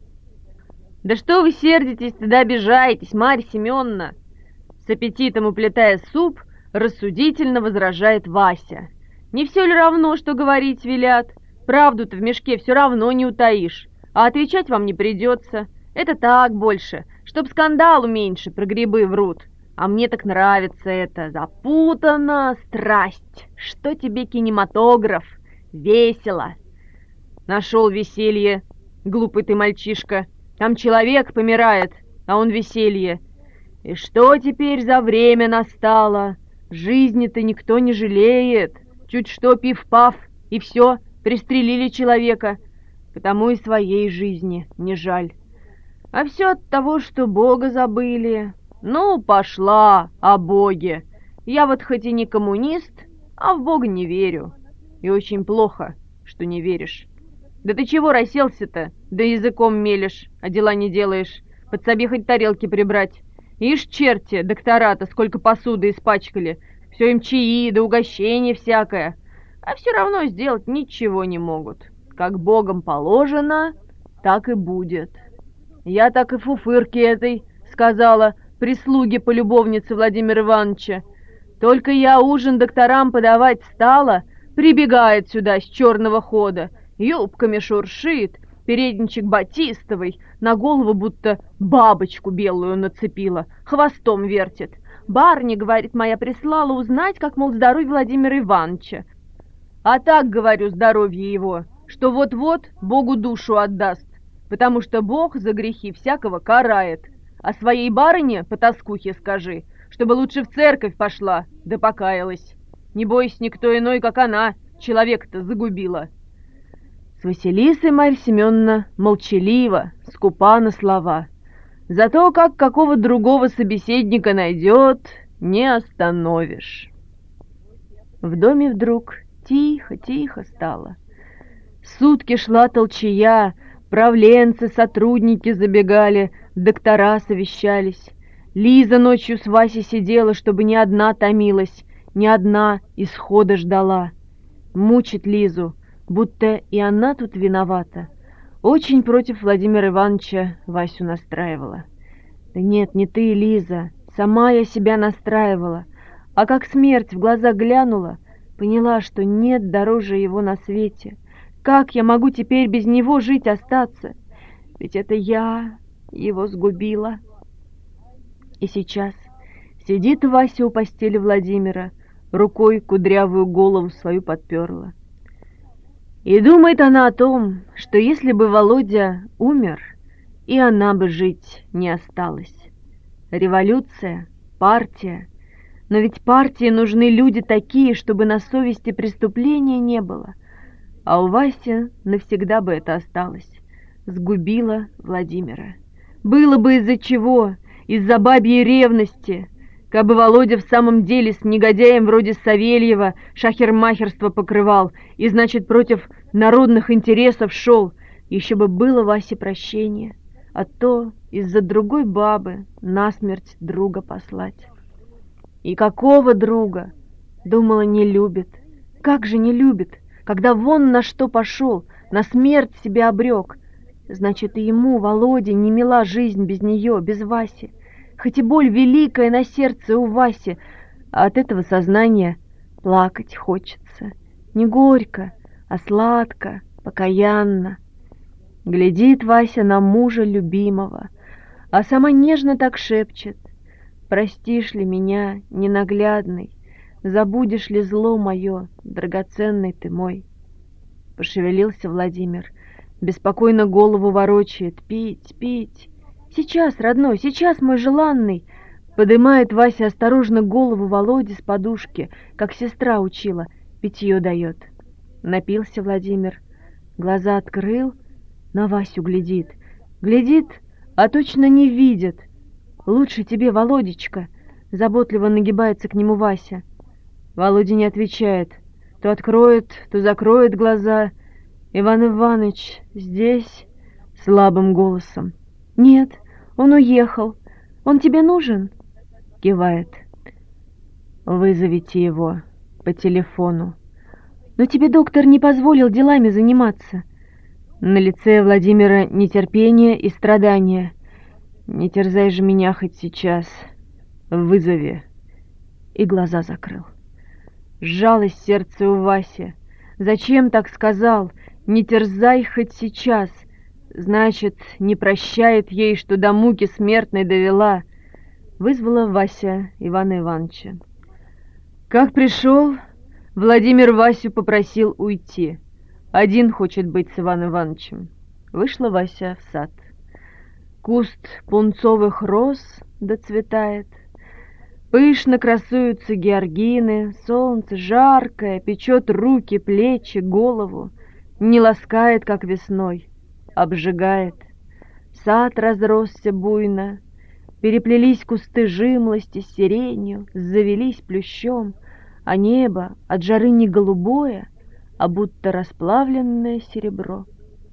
Да что вы сердитесь-то да обижаетесь, Марья Семеновна? С аппетитом уплетая суп, рассудительно возражает Вася. Не все ли равно, что говорить велят? Правду-то в мешке все равно не утаишь, а отвечать вам не придется. Это так больше, чтоб скандалу меньше про грибы врут. А мне так нравится это, запутано, страсть. Что тебе кинематограф? Весело. Нашел веселье, глупый ты мальчишка. Там человек помирает, а он веселье. И что теперь за время настало? Жизни-то никто не жалеет. Чуть что пиф-паф, и все, пристрелили человека. Потому и своей жизни не жаль. А все от того, что Бога забыли. Ну, пошла о Боге. Я вот хоть и не коммунист, а в Бога не верю. И очень плохо, что не веришь. Да ты чего расселся-то? Да языком мелешь, а дела не делаешь. Подсоби хоть тарелки прибрать. Ишь, черти, доктора-то сколько посуды испачкали. Все им чаи, да угощение всякое. А все равно сделать ничего не могут. Как Богом положено, так и будет. Я так и фуфырке этой сказала, прислуге по любовнице Владимира Ивановича. Только я ужин докторам подавать стала, прибегает сюда с черного хода, юбками шуршит, передничек батистовый, на голову будто бабочку белую нацепила, хвостом вертит. Барыня, говорит, моя прислала узнать, как, мол, здоровье Владимира Ивановича. А так, говорю, здоровье его, что вот-вот Богу душу отдаст, потому что Бог за грехи всякого карает. А своей барыне, потаскухе, скажи, чтобы лучше в церковь пошла, да покаялась. Не бойся, никто иной, как она, человека-то загубила. С Василисой Марья Семеновна молчалива, скупа на слова. Зато как какого другого собеседника найдет, не остановишь. В доме вдруг тихо-тихо стало. Сутки шла толчая, правленцы, сотрудники забегали, доктора совещались. Лиза ночью с Васей сидела, чтобы ни одна томилась, ни одна исхода ждала. Мучит Лизу, будто и она тут виновата. Очень против Владимира Ивановича Васю настраивала. Да нет, не ты, Лиза, сама я себя настраивала. А как смерть в глаза глянула, поняла, что нет дороже его на свете. Как я могу теперь без него жить, остаться? Ведь это я его сгубила. И сейчас сидит Вася у постели Владимира, рукой кудрявую голову свою подперла. И думает она о том, что если бы Володя умер, и она бы жить не осталась. Революция, партия. Но ведь партии нужны люди такие, чтобы на совести преступления не было. А у Васи навсегда бы это осталось. Сгубила Владимира. Было бы из-за чего, из-за бабьей ревности. Кабы Володя в самом деле с негодяем вроде Савельева шахермахерство покрывал и, значит, против народных интересов шел, еще бы было Васе прощение. А то из-за другой бабы насмерть друга послать. И какого друга? Думала, не любит. Как же не любит, когда вон на что пошел, на смерть себя обрек. Значит, и ему, Володе, не мила жизнь без нее, без Васи. Хоть и боль великая на сердце у Васи, а от этого сознания плакать хочется. Не горько, а сладко, покаянно. Глядит Вася на мужа любимого, а сама нежно так шепчет: «Простишь ли меня, ненаглядный? Забудешь ли зло мое, драгоценный ты мой?» Пошевелился Владимир, беспокойно голову ворочает. «Пить, пить! Сейчас, родной, сейчас, мой желанный!» Подымает Вася осторожно голову Володе с подушки, как сестра учила, питье дает. Напился Владимир, глаза открыл, на Васю глядит. Глядит, а точно не видит. «Лучше тебе, Володечка!» Заботливо нагибается к нему Вася. Володя не отвечает. То откроет, то закроет глаза. «Иван Иваныч здесь?» Слабым голосом. «Нет, он уехал. Он тебе нужен?» Кивает. «Вызовите его по телефону». «Но тебе доктор не позволил делами заниматься». На лице Владимира нетерпение и страдания. «Не терзай же меня хоть сейчас. Вызови». И глаза закрыл. Сжалось сердце у Васи. Зачем так сказал? «Не терзай хоть сейчас». Значит, не прощает ей, что до муки смертной довела. Вызвала Вася Ивана Ивановича. Как пришел, Владимир Васю попросил уйти. Один хочет быть с Иваном Ивановичем. Вышла Вася в сад. Куст пунцовых роз доцветает. Пышно красуются георгины, солнце жаркое, печет руки, плечи, голову. Не ласкает, как весной, обжигает. Сад разросся буйно, переплелись кусты жимлости с сиренью, завелись плющом, а небо от жары не голубое, а будто расплавленное серебро.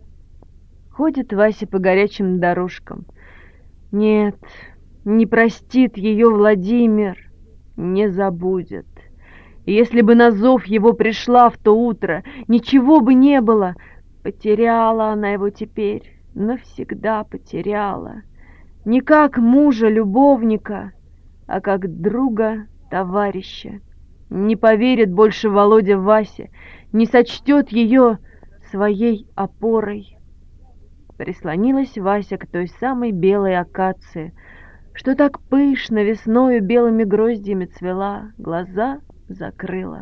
Ходит Вася по горячим дорожкам. Нет, не простит ее Владимир, не забудет. Если бы на зов его пришла в то утро, ничего бы не было. Потеряла она его теперь, навсегда потеряла. Не как мужа-любовника, а как друга-товарища. Не поверит больше Володя Васе, не сочтет ее своей опорой. Прислонилась Вася к той самой белой акации, что так пышно весною белыми гроздьями цвела, глаза закрыла.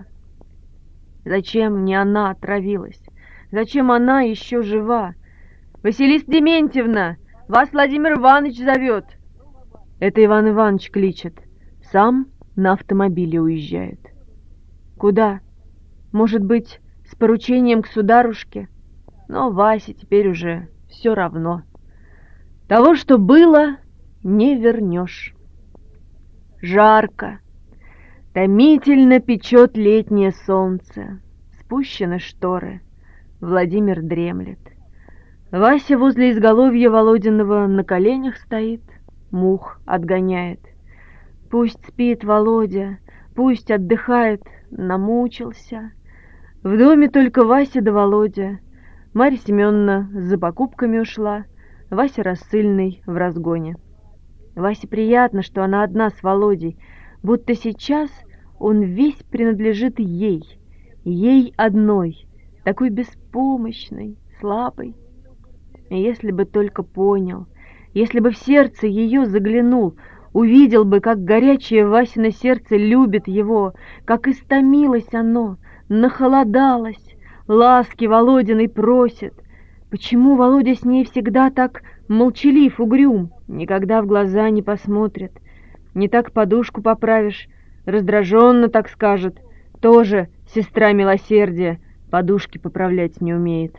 Зачем не она отравилась? Зачем она еще жива? «Василиса Дементьевна, вас Владимир Иванович зовет!» Это Иван Иванович кличет. Сам на автомобиле уезжает. Куда? Может быть, с поручением к сударушке? Но Васе теперь уже все равно. Того, что было, не вернешь. Жарко, томительно печет летнее солнце. Спущены шторы. Владимир дремлет. Вася возле изголовья Володиного на коленях стоит, мух отгоняет. Пусть спит Володя, пусть отдыхает, намучился. В доме только Вася да Володя. Марья Семеновна за покупками ушла, Вася рассыльный в разгоне. Васе приятно, что она одна с Володей, будто сейчас он весь принадлежит ей, ей одной, такой беспомощной, слабой. И если бы только понял, если бы в сердце ее заглянул, увидел бы, как горячее Васино сердце любит его, как истомилось оно, нахолодалось, ласки Володиной просит. Почему Володя с ней всегда так молчалив, угрюм, никогда в глаза не посмотрит, не так подушку поправишь, раздраженно так скажет, тоже сестра милосердия, подушки поправлять не умеет.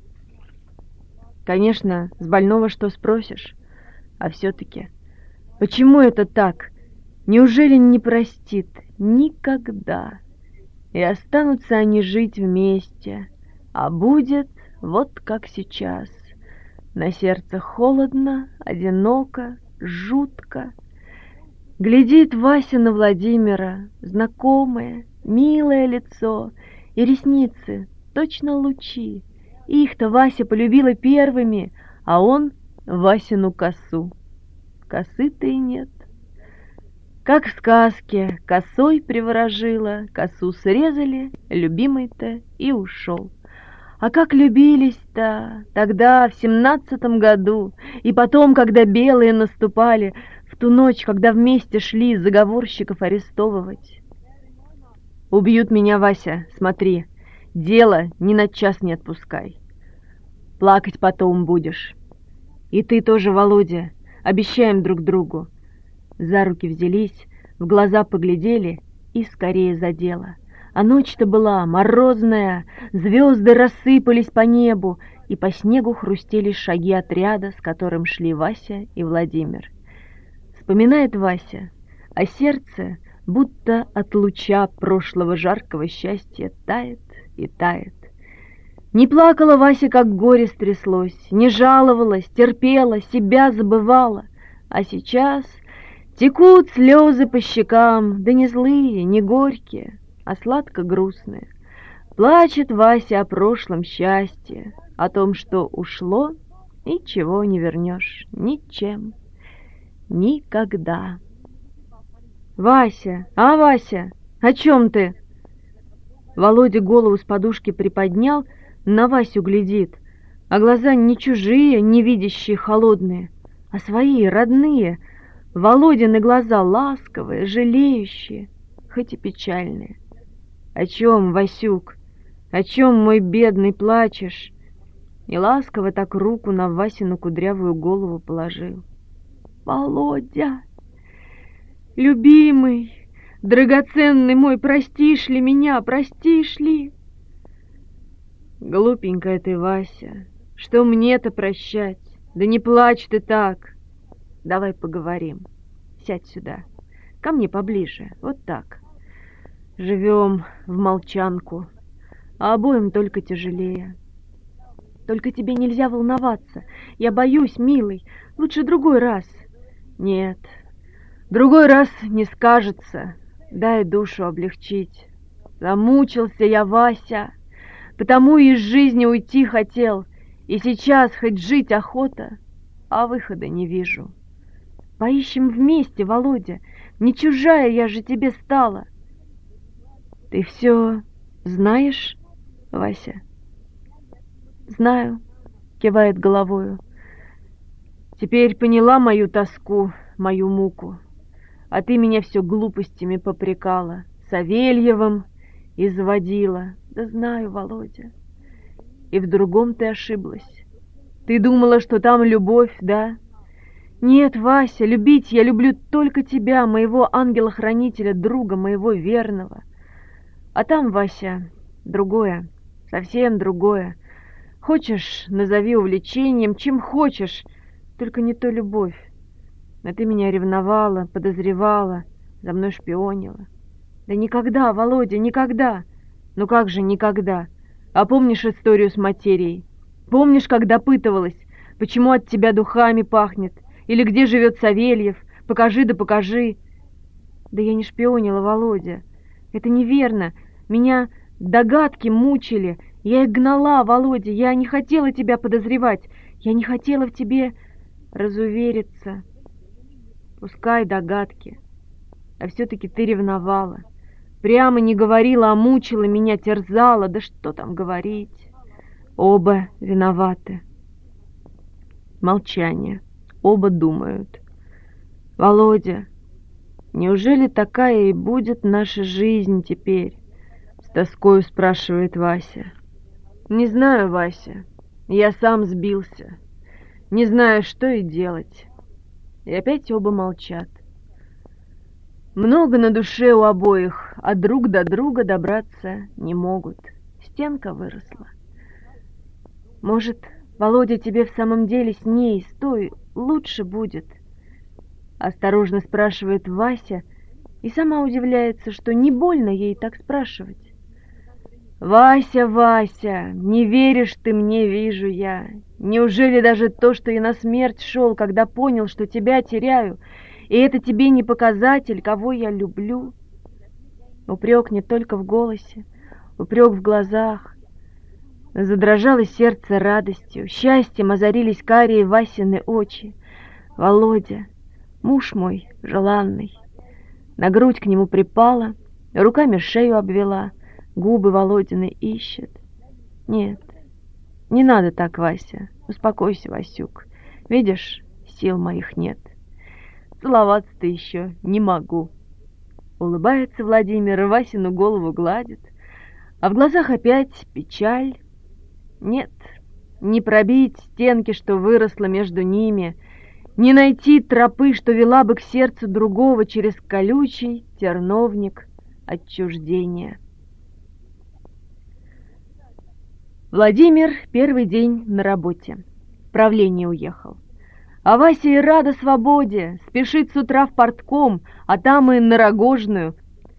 Конечно, с больного что спросишь, а все-таки, почему это так? Неужели не простит? Никогда. И останутся они жить вместе, а будет вот как сейчас. На сердце холодно, одиноко, жутко. Глядит Вася на Владимира, знакомое, милое лицо, и ресницы, точно лучи. Их-то Вася полюбила первыми, а он Васину косу. Косы-то и нет. Как в сказке, косой приворожила, косу срезали, любимый-то и ушел. А как любились-то тогда, в семнадцатом году, и потом, когда белые наступали, в ту ночь, когда вместе шли заговорщиков арестовывать. Убьют меня, Вася, смотри, дело ни на час не отпускай. Плакать потом будешь. И ты тоже, Володя, обещаем друг другу. За руки взялись, в глаза поглядели и скорее за дело. А ночь-то была морозная, звезды рассыпались по небу, и по снегу хрустели шаги отряда, с которым шли Вася и Владимир. Вспоминает Вася, а сердце, будто от луча прошлого жаркого счастья, тает и тает. Не плакала Вася, как горе стряслось, не жаловалась, терпела, себя забывала, а сейчас текут слезы по щекам, да не злые, не горькие, а сладко-грустные. Плачет Вася о прошлом счастье, о том, что ушло, ничего не вернешь, ничем, никогда. «Вася, а, Вася, о чем ты?» Володя голову с подушки приподнял, на Васю глядит, а глаза не чужие, не видящие, холодные, а свои, родные. Володины глаза ласковые, жалеющие, хоть и печальные. «О чем, Васюк? О чем, мой бедный, плачешь?» И ласково так руку на Васину кудрявую голову положил. «Володя, любимый, драгоценный мой, простишь ли меня, простишь ли?» «Глупенькая ты, Вася, что мне-то прощать? Да не плачь ты так. Давай поговорим. Сядь сюда, ко мне поближе, вот так. Живем в молчанку, а обоим только тяжелее. Только тебе нельзя волноваться. Я боюсь, милый, лучше другой раз». «Нет, другой раз не скажется. Дай душу облегчить. Замучился я, Вася, потому и из жизни уйти хотел. И сейчас хоть жить охота, а выхода не вижу. Поищем вместе, Володя, не чужая я же тебе стала». «Ты все знаешь, Вася?» «Знаю», — кивает головою. «Теперь поняла мою тоску, мою муку, а ты меня все глупостями попрекала, Савельевым изводила». «Да знаю, Володя. И в другом ты ошиблась. Ты думала, что там любовь, да? Нет, Вася, любить я люблю только тебя, моего ангела-хранителя, друга моего верного. А там, Вася, другое, совсем другое. Хочешь, назови увлечением, чем хочешь, только не то любовь. А ты меня ревновала, подозревала, за мной шпионила. Да никогда, Володя, никогда. Ну как же никогда? А помнишь историю с материей? Помнишь, как допытывалась, почему от тебя духами пахнет? Или где живет Савельев? Покажи да покажи. Да я не шпионила, Володя. Это неверно. Меня догадки мучили. Я их гнала, Володя. Я не хотела тебя подозревать. Я не хотела в тебе разувериться. Пускай догадки. А все-таки ты ревновала. Прямо не говорила, а мучила меня, терзала. Да что там говорить? Оба виноваты. Молчание. Оба думают. Володя, неужели такая и будет наша жизнь теперь? С тоскою спрашивает Вася. Не знаю, Вася. Я сам сбился. Не знаю, что и делать. И опять оба молчат. Много на душе у обоих, а друг до друга добраться не могут. Стенка выросла. Может, Володя, тебе в самом деле с ней, с той, лучше будет? Осторожно спрашивает Вася и сама удивляется, что не больно ей так спрашивать. Вася, Вася, не веришь ты мне, вижу я. Неужели даже то, что я на смерть шел, когда понял, что тебя теряю, и это тебе не показатель, кого я люблю? Упрек не только в голосе, упрек в глазах. Задрожало сердце радостью, счастьем озарились карие Васины очи. Володя, муж мой желанный. На грудь к нему припала, руками шею обвела, губы Володины ищет. Нет, не надо так, Вася, успокойся, Васюк. Видишь, сил моих нет. Целоваться-то еще не могу. Улыбается Владимир, Васину голову гладит, а в глазах опять печаль. Нет, не пробить стенки, что выросла между ними, не найти тропы, что вела бы к сердцу другого через колючий терновник отчуждения. Владимир первый день на работе. В правление уехал. А Вася и рада свободе, спешит с утра в портком, а там и на Рогожную.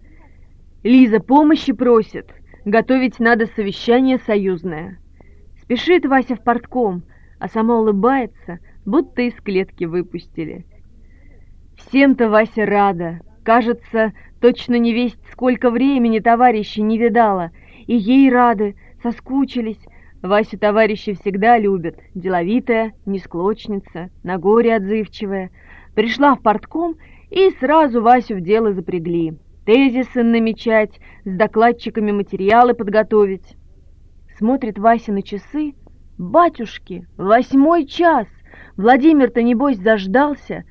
Лиза помощи просит, готовить надо совещание союзное. Спешит Вася в портком, а сама улыбается, будто из клетки выпустили. Всем-то Вася рада. Кажется, точно не весть, сколько времени товарищи не видала. И ей рады, соскучились. Васю товарищи всегда любят. Деловитая, не склочница, на горе отзывчивая. Пришла в портком, и сразу Васю в дело запрягли. Тезисы намечать, с докладчиками материалы подготовить. Смотрит Вася на часы. Батюшки, восьмой час! Владимир-то, небось, заждался.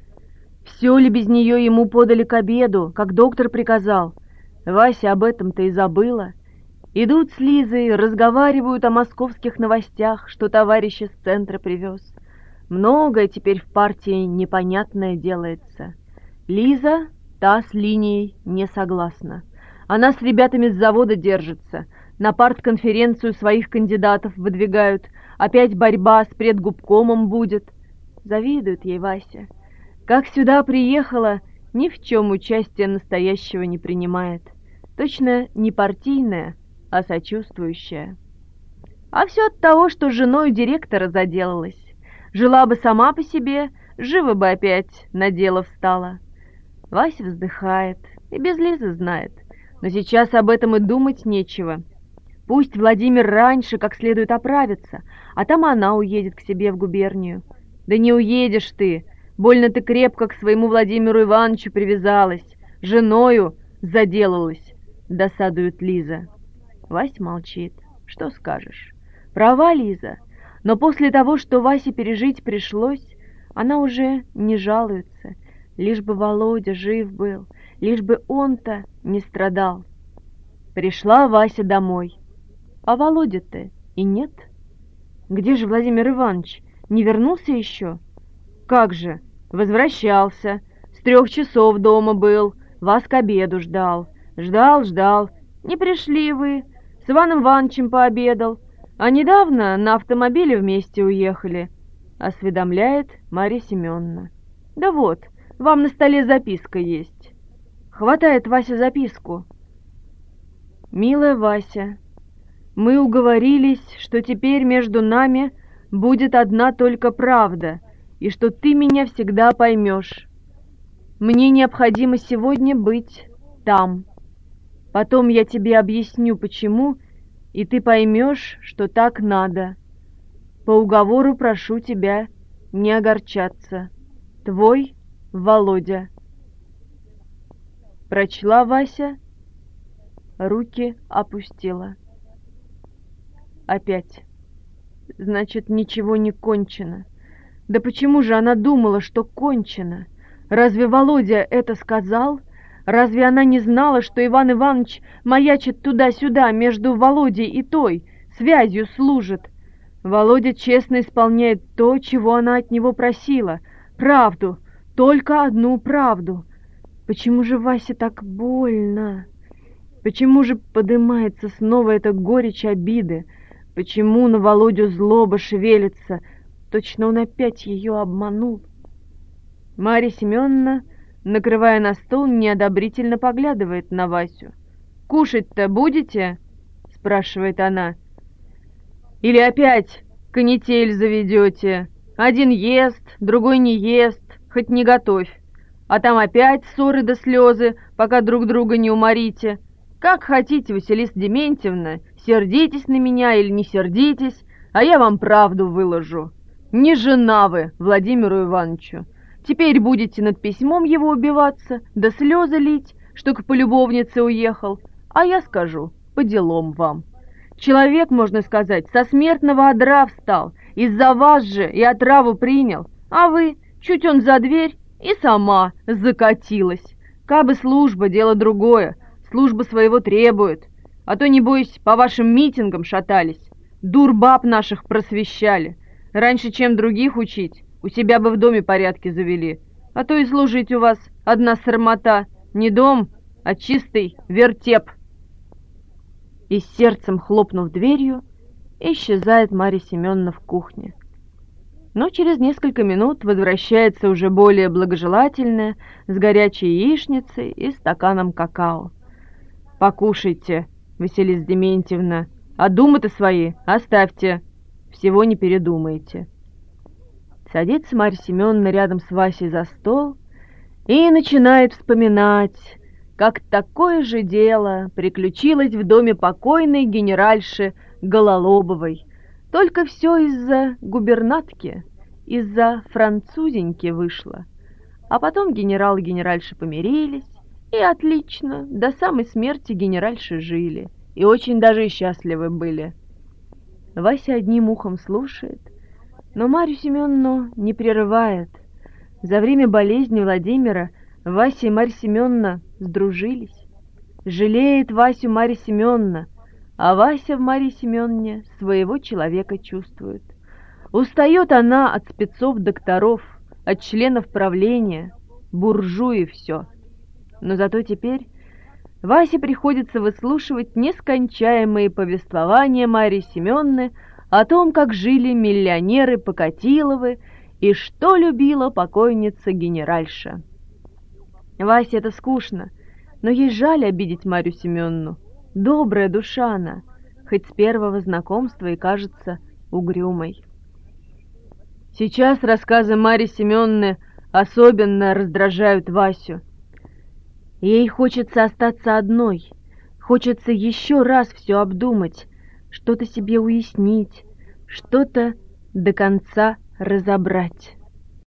Все ли без нее ему подали к обеду, как доктор приказал? Вася об этом-то и забыла. Идут с Лизой, разговаривают о московских новостях, что товарищ из центра привез. Многое теперь в партии непонятное делается. Лиза, та с линией, не согласна. Она с ребятами с завода держится. На партконференцию своих кандидатов выдвигают. Опять борьба с предгубкомом будет. Завидует ей Вася. Как сюда приехала, ни в чем участия настоящего не принимает. Точно не партийная, а сочувствующая. А все от того, что женой директора заделалась. Жила бы сама по себе, живо бы опять на дело встала. Вася вздыхает и без Лизы знает. Но сейчас об этом и думать нечего. Пусть Владимир раньше как следует оправится, а там она уедет к себе в губернию. Да не уедешь ты, больно ты крепко к своему Владимиру Ивановичу привязалась, женою заделалась, досадует Лиза. Вася молчит. Что скажешь? Права Лиза, но после того, что Васе пережить пришлось, она уже не жалуется, лишь бы Володя жив был, лишь бы он-то не страдал. Пришла Вася домой. А Володя-то и нет. Где же Владимир Иванович? Не вернулся еще? Как же? Возвращался. С трех часов дома был. Вас к обеду ждал. Ждал, ждал. Не пришли вы. С Иваном Ивановичем пообедал. А недавно на автомобиле вместе уехали, осведомляет Марья Семеновна. Да вот, вам на столе записка есть. Хватает Вася записку. Милая Вася, мы уговорились, что теперь между нами будет одна только правда, и что ты меня всегда поймешь. Мне необходимо сегодня быть там. Потом я тебе объясню, почему, и ты поймешь, что так надо. По уговору прошу тебя не огорчаться. Твой Володя. Прочла Вася, руки опустила. Опять. Значит, ничего не кончено. Да почему же она думала, что кончено? Разве Володя это сказал? Разве она не знала, что Иван Иванович маячит туда-сюда между Володей и той, связью служит? Володя честно исполняет то, чего она от него просила. Правду, только одну правду. Почему же Васе так больно? Почему же подымается снова эта горечь обиды? Почему на Володю злоба шевелится? Точно он опять ее обманул. Марья Семеновна, накрывая на стол, неодобрительно поглядывает на Васю. «Кушать-то будете?» — спрашивает она. «Или опять канитель заведете? Один ест, другой не ест, хоть не готовь. А там опять ссоры да слезы, пока друг друга не уморите. Как хотите, Василиса Дементьевна, сердитесь на меня или не сердитесь, а я вам правду выложу. Не жена вы Владимиру Ивановичу. Теперь будете над письмом его убиваться, да слезы лить, что к полюбовнице уехал, а я скажу, по делам вам. Человек, можно сказать, со смертного одра встал, из-за вас же и отраву принял, а вы, чуть он за дверь, и сама закатилась. Кабы служба, дело другое, служба своего требует, а то, небось, по вашим митингам шатались, дур баб наших просвещали. Раньше, чем других учить, у себя бы в доме порядки завели, а то и служить у вас одна срамота, не дом, а чистый вертеп». И с сердцем хлопнув дверью, исчезает Марья Семеновна в кухне. Но через несколько минут возвращается уже более благожелательная, с горячей яичницей и стаканом какао. «Покушайте, Василиса Дементьевна, а думы-то свои оставьте, всего не передумайте». Садится Марья Семеновна рядом с Васей за стол и начинает вспоминать, как такое же дело приключилось в доме покойной генеральши Гололобовой. Только все из-за губернатки, из-за французеньки вышло. А потом генерал и генеральша помирились, и отлично, до самой смерти генеральши жили, и очень даже счастливы были. Вася одним ухом слушает, но Марью Семеновну не прерывает. За время болезни Владимира Вася и Марья Семеновна сдружились. Жалеет Васю Марья Семеновна, а Вася в Марье Семеновне своего человека чувствует. Устает она от спецов-докторов, от членов правления, буржуи все. Но зато теперь Васе приходится выслушивать нескончаемые повествования Марьи Семеновны о том, как жили миллионеры Покатиловы и что любила покойница генеральша. Васе это скучно, но ей жаль обидеть Марью Семеновну. Добрая душа она, хоть с первого знакомства и кажется угрюмой. Сейчас рассказы Марьи Семеновны особенно раздражают Васю. Ей хочется остаться одной, хочется еще раз все обдумать, что-то себе уяснить, что-то до конца разобрать.